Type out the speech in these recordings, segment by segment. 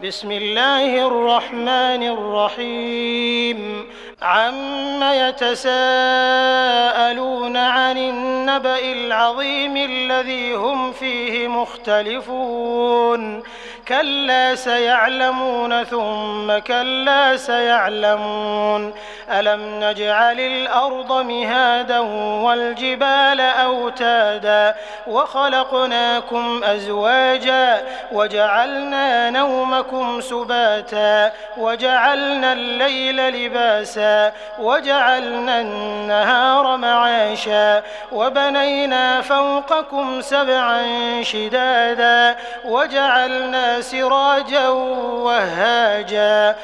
بسم الله الرحمن الرحيم عم يتساءلون عن النبأ العظيم الذي هم فيه مختلفون كلا سيعلمون ثم كلا سيعلمون ألم نجعل الأرض مهادا والجبال أوتادا وخلقناكم أزواجا وجعلنا نومكم سباتا وجعلنا الليل لباسا وجعلنا النهار معاشا وبنينا فوقكم سبعا شدادا وجعلنا سراجا وهاجا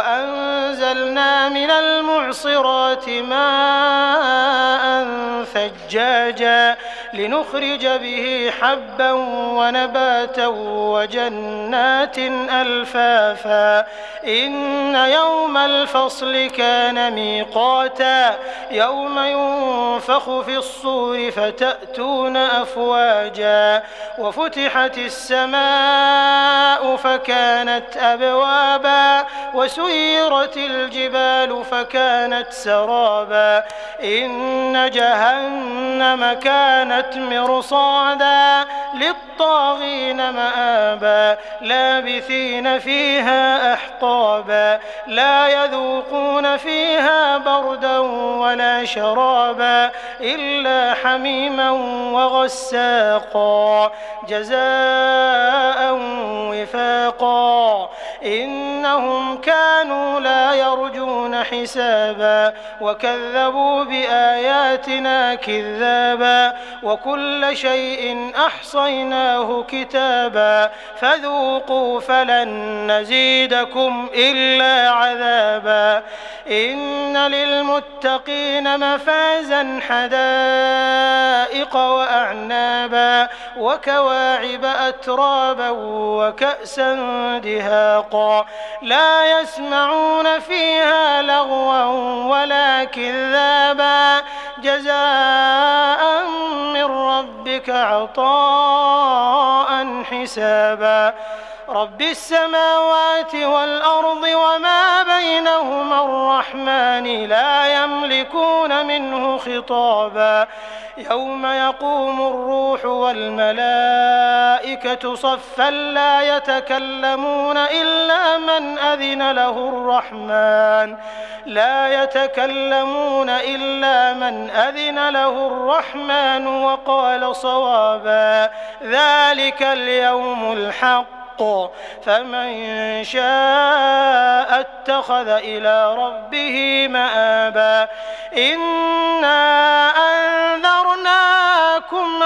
وأنزلنا من المعصرات ماء ثجاجا لنخرج به حبا ونباتا وجنات ألفافا إن يوم الفصل كان ميقاتا يوم ينفخ في الصور فتأتون أفواجا وفتحت السماء فكانت أبوابا وسيرت الجبال فكانت سرابا إن جهنم كانت مرصادا للطاغين مآبا لابثين فيها أحقابا لا يذوقون فيها بردا ولا شرابا إلا حميما وغساقا جزاء وفاقا إنهم كانوا لا يرجون حسابا وكذبوا بآياتنا كذابا وكل شيء أحصيناه كتابا فذوقوا فلن نزيدكم إلا عذابا إن للمتقين مفازا حدائق وأعنابا وكواعب أترابا وكأسا دهاقا لا يسمعون فيها لغوا ولا كذابا جزاء من ربك عطاء حسابا رب السماوات والأرض وما بينهما الرحمن لا يملكون منه خطابا يوم يقوم الروح والملائكة صفا لا يتكلمون إلا من أذن له الرحمن وقال صوابا ذلك اليوم الحق فمن شاء اتخذ إلى ربه مآبا إنا أنذرناكم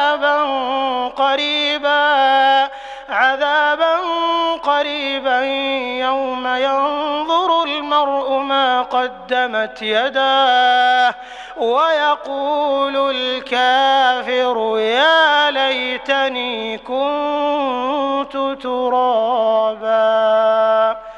عذابا قريبا يوم ينظر المرء ما قدمت يداه ويقول الكافر يا ليتني كنت ترابا.